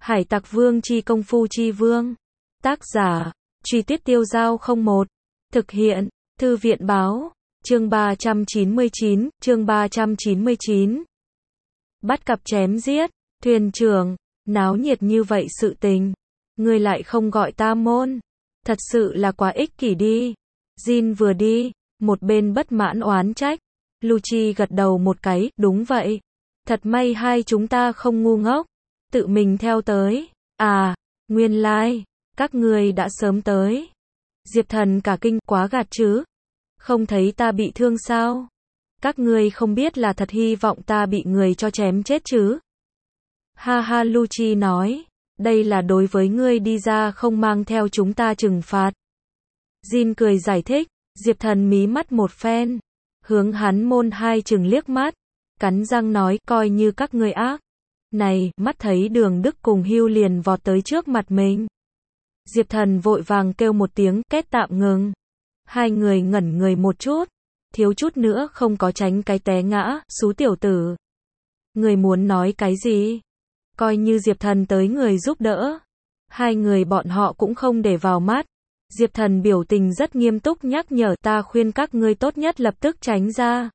Hải Tặc Vương chi công phu chi vương. Tác giả, Truy Tuyết Tiêu Dao 01. Thực hiện, Thư viện báo, chương 399. Bắt cặp chém giết, thuyền trưởng, náo nhiệt như vậy sự tình. Ngươi lại không gọi ta môn. Thật sự là quá ích kỷ đi. Jin vừa đi, một bên bất mãn oán trách. Lucci gật đầu một cái, đúng vậy. Thật may hai chúng ta không ngu ngốc. Tự mình theo tới. À, nguyên lai, các ngươi đã sớm tới. Diệp Thần cả kinh, quá gạt chứ. Không thấy ta bị thương sao? Các ngươi không biết là thật hy vọng ta bị người cho chém chết chứ? Ha ha, Lucci nói. Đây là đối với ngươi đi ra không mang theo chúng ta trừng phạt. Jin cười giải thích. Diệp Thần mí mắt một phen. Hướng hắn môn hai chừng liếc mắt. Cắn răng nói, coi như các ngươi ác. Này, mắt thấy Đường Đức cùng Hưu liền vọt tới trước mặt mình. Diệp Thần vội vàng kêu một tiếng, kết tạm ngừng. Hai người ngẩn người một chút. Thiếu chút nữa không có tránh cái té ngã, xú tiểu tử. Người muốn nói cái gì? Coi như Diệp Thần tới người giúp đỡ. Hai người bọn họ cũng không để vào mắt. Diệp Thần biểu tình rất nghiêm túc nhắc nhở, ta khuyên các ngươi tốt nhất lập tức tránh ra.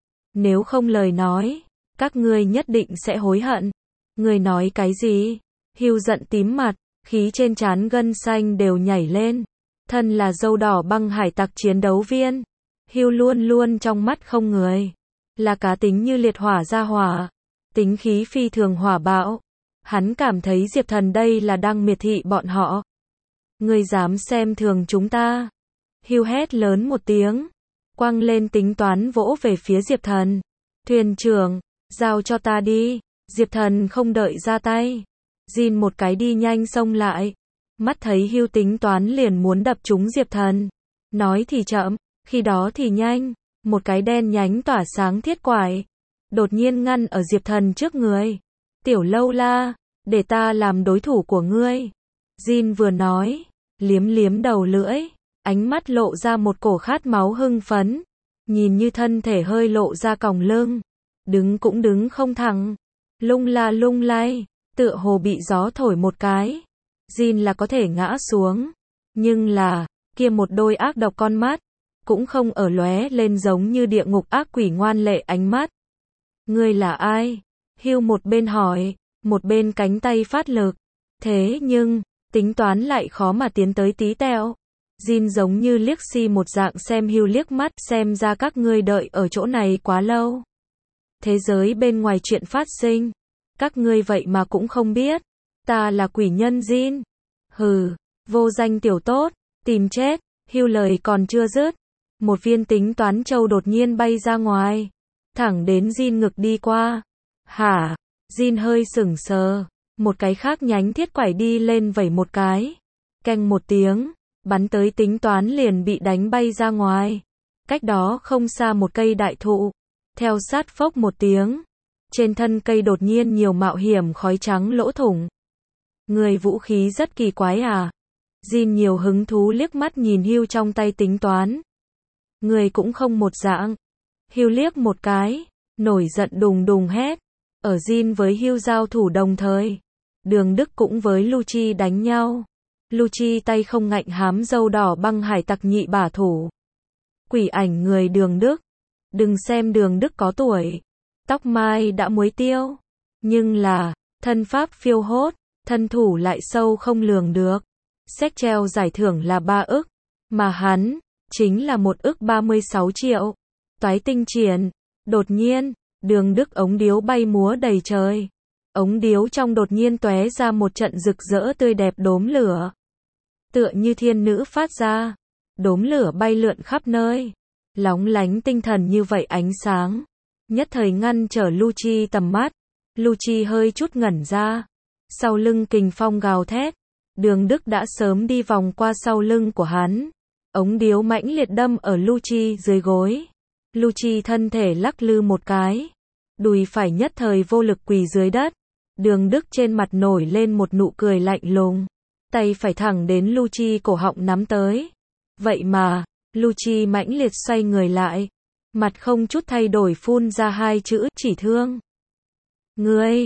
Nếu không lời nói, các ngươi nhất định sẽ hối hận. Ngươi nói cái gì? Hưu giận tím mặt, khí trên trán gân xanh đều nhảy lên. Thân là dâu đỏ băng hải tặc chiến đấu viên. Hưu luôn luôn trong mắt không người. Là cá tính như liệt hỏa ra hỏa. Tính khí phi thường hỏa bạo. Hắn cảm thấy Diệp Thần đây là đang miệt thị bọn họ. Ngươi dám xem thường chúng ta? Hưu hét lớn một tiếng. Quăng lên tính toán vỗ về phía Diệp Thần. Thuyền trưởng, giao cho ta đi. Diệp Thần không đợi ra tay. Jin một cái đi nhanh xông lại. Mắt thấy Hưu tính toán liền muốn đập trúng Diệp Thần. Nói thì chậm, khi đó thì nhanh. Một cái đen nhánh tỏa sáng thiết quải. Đột nhiên ngăn ở Diệp Thần trước người. Tiểu lâu la, để ta làm đối thủ của ngươi. Jin vừa nói, liếm liếm đầu lưỡi. Ánh mắt lộ ra một cổ khát máu hưng phấn. Nhìn như thân thể hơi lộ ra còng lưng. Đứng cũng đứng không thẳng. Lung la lung lay, tựa hồ bị gió thổi một cái. Jin là có thể ngã xuống. Nhưng là, kia một đôi ác độc con mắt, cũng không ở lóe lên giống như địa ngục ác quỷ ngoan lệ ánh mắt. Ngươi là ai? Hưu một bên hỏi, một bên cánh tay phát lực. Thế nhưng, tính toán lại khó mà tiến tới tí tẹo. Jin giống như liếc xi một dạng xem Hưu liếc mắt, xem ra các ngươi đợi ở chỗ này quá lâu. Thế giới bên ngoài chuyện phát sinh, các ngươi vậy mà cũng không biết. Ta là quỷ nhân Jin. Hừ, vô danh tiểu tốt, tìm chết. Hưu lời còn chưa dứt, một viên tính toán châu đột nhiên bay ra ngoài, thẳng đến Jin ngực đi qua. Hả? Jin hơi sững sờ, một cái khác nhánh thiết quải đi lên vẩy một cái. Keng một tiếng, bắn tới tính toán liền bị đánh bay ra ngoài. Cách đó không xa một cây đại thụ. Theo sát phốc một tiếng. Trên thân cây đột nhiên nhiều mạo hiểm khói trắng lỗ thủng. Người vũ khí rất kỳ quái à? Jin nhiều hứng thú liếc mắt nhìn Hưu trong tay tính toán. Người cũng không một dạng. Hưu liếc một cái, nổi giận đùng đùng hét. Ở Jin với Hưu giao thủ đồng thời. Đường Đức cũng với Lucci đánh nhau. Lucci tay không ngạnh hám dâu đỏ băng hải tặc nhị bả thủ. Quỷ ảnh người Đường Đức. Đừng xem Đường Đức có tuổi. Tóc mai đã muối tiêu. Nhưng là, thân pháp phiêu hốt, thân thủ lại sâu không lường được. Séc treo giải thưởng là 3 ức. Mà hắn, chính là 1 ức 36 triệu. Toái tinh triển. Đột nhiên, Đường Đức ống điếu bay múa đầy trời. Ống điếu trong đột nhiên tóe ra một trận rực rỡ tươi đẹp đốm lửa. Tựa như thiên nữ phát ra. Đốm lửa bay lượn khắp nơi. Lóng lánh tinh thần như vậy ánh sáng. Nhất thời ngăn trở Lucci tầm mắt. Lucci hơi chút ngẩn ra. Sau lưng kình phong gào thét. Đường Đức đã sớm đi vòng qua sau lưng của hắn. Ống điếu mãnh liệt đâm ở Lucci dưới gối. Lucci thân thể lắc lư một cái. Đùi phải nhất thời vô lực quỳ dưới đất. Đường Đức trên mặt nổi lên một nụ cười lạnh lùng. Tay phải thẳng đến Lucci cổ họng nắm tới. Vậy mà, Lucci mãnh liệt xoay người lại. Mặt không chút thay đổi phun ra hai chữ, chỉ thương. Ngươi,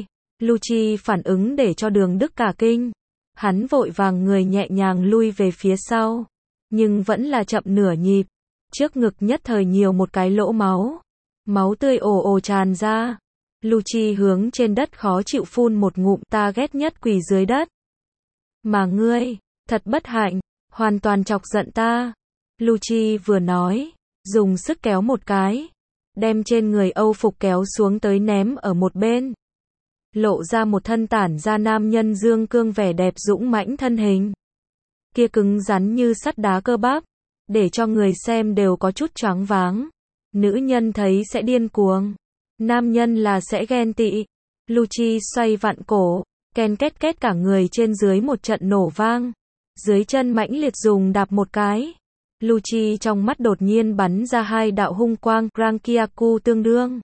Lucci phản ứng để cho Đường Đức cả kinh. Hắn vội vàng người nhẹ nhàng lui về phía sau, nhưng vẫn là chậm nửa nhịp. Trước ngực nhất thời nhiều một cái lỗ máu. Máu tươi ồ ồ tràn ra. Lucci hướng trên đất khó chịu phun một ngụm, ta ghét nhất quỳ dưới đất. Mà ngươi, thật bất hạnh, hoàn toàn chọc giận ta. Lucci vừa nói, dùng sức kéo một cái, đem trên người Âu phục kéo xuống tới ném ở một bên. Lộ ra một thân tản ra nam nhân dương cương vẻ đẹp dũng mãnh thân hình. Kia cứng rắn như sắt đá cơ bắp, để cho người xem đều có chút choáng váng. Nữ nhân thấy sẽ điên cuồng, nam nhân là sẽ ghen tị. Lucci xoay vặn cổ, ken két két cả người trên dưới một trận nổ vang. Dưới chân mãnh liệt dùng đạp một cái. Lucci trong mắt đột nhiên bắn ra hai đạo hung quang, Rankiaku tương đương.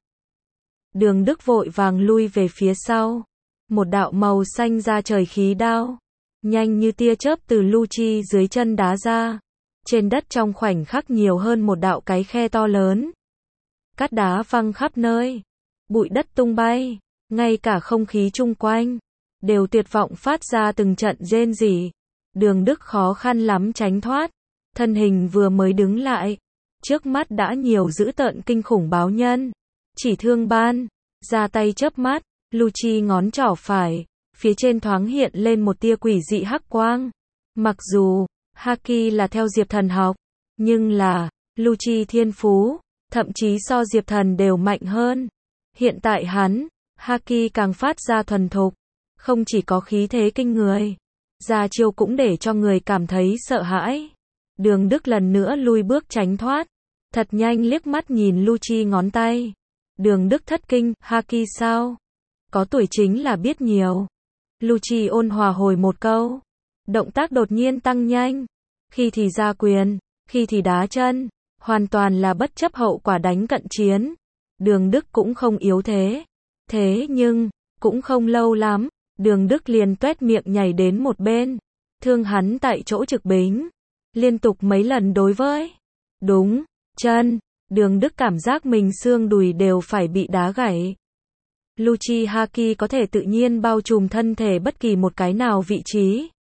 Đường Đức vội vàng lui về phía sau. Một đạo màu xanh ra trời khí đao, nhanh như tia chớp từ Lucci dưới chân đá ra. Trên đất trong khoảnh khắc nhiều hơn một đạo cái khe to lớn. Cát đá văng khắp nơi, bụi đất tung bay, ngay cả không khí chung quanh đều tuyệt vọng phát ra từng trận rên rỉ. Đường Đức khó khăn lắm tránh thoát, thân hình vừa mới đứng lại, trước mắt đã nhiều dữ tợn kinh khủng báo nhân. Chỉ thương ban, ra tay chớp mắt, Lucci ngón trỏ phải, phía trên thoáng hiện lên một tia quỷ dị hắc quang. Mặc dù Haki là theo Diệp Thần học, nhưng là Lucci thiên phú, thậm chí so Diệp Thần đều mạnh hơn. Hiện tại hắn, Haki càng phát ra thuần thục, không chỉ có khí thế kinh người, ra chiêu cũng để cho người cảm thấy sợ hãi. Đường Đức lần nữa lui bước tránh thoát, thật nhanh liếc mắt nhìn Lucci ngón tay. Đường Đức thất kinh, Haki sao? Có tuổi chính là biết nhiều. Lucci ôn hòa hồi một câu. Động tác đột nhiên tăng nhanh. Khi thì ra quyền, khi thì đá chân. Hoàn toàn là bất chấp hậu quả đánh cận chiến. Đường Đức cũng không yếu thế. Thế nhưng, cũng không lâu lắm, Đường Đức liền tuét miệng nhảy đến một bên. Thương hắn tại chỗ trực bính. Liên tục mấy lần đối với. Đúng, chân. Đường Đức cảm giác mình xương đùi đều phải bị đá gãy. Lucci Haki có thể tự nhiên bao trùm thân thể bất kỳ một cái nào vị trí.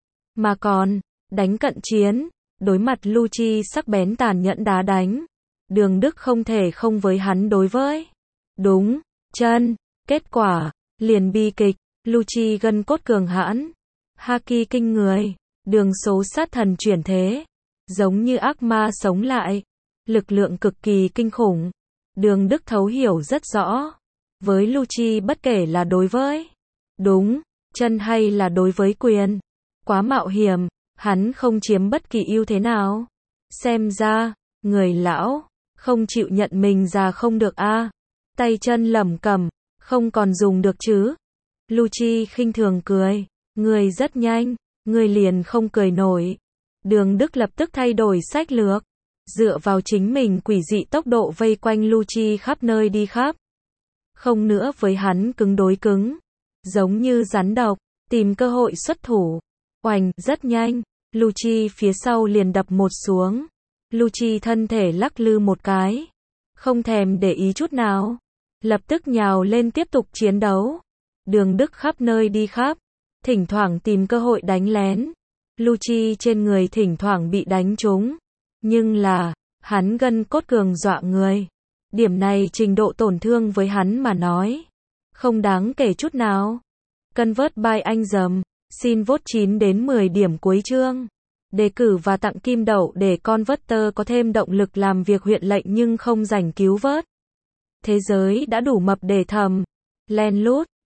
Mà còn, đánh cận chiến, đối mặt Lucci sắc bén tàn nhẫn đá đánh. Đường Đức không thể không với hắn đối với. Đúng, chân. Kết quả, liền bi kịch, Lucci gân cốt cường hãn. Haki kinh người, đường số sát thần chuyển thế. Giống như ác ma sống lại. Lực lượng cực kỳ kinh khủng. Đường Đức thấu hiểu rất rõ. Với Lucci bất kể là đối với đúng, chân hay là đối với quyền. Quá mạo hiểm, hắn không chiếm bất kỳ ưu thế nào. Xem ra, người lão, không chịu nhận mình già không được a. Tay chân lẩm cẩm, không còn dùng được chứ. Lucci khinh thường cười. Người rất nhanh, người liền không cười nổi. Đường Đức lập tức thay đổi sách lược. Dựa vào chính mình quỷ dị tốc độ vây quanh Lucci khắp nơi đi khắp. Không nữa với hắn cứng đối cứng. Giống như rắn độc, tìm cơ hội xuất thủ. Oành, rất nhanh, Lucci phía sau liền đập một xuống. Lucci thân thể lắc lư một cái. Không thèm để ý chút nào. Lập tức nhào lên tiếp tục chiến đấu. Đường Đức khắp nơi đi khắp. Thỉnh thoảng tìm cơ hội đánh lén. Lucci trên người thỉnh thoảng bị đánh trúng. Nhưng là, hắn gân cốt cường dọa người. Điểm này trình độ tổn thương với hắn mà nói. Không đáng kể chút nào. Convert by anh dầm. Xin vote 9 đến 10 điểm cuối chương. Đề cử và tặng kim đậu để Converter có thêm động lực làm việc huyện lệnh nhưng không rảnh cứu vớt. Thế giới đã đủ mập để thầm. Len lút.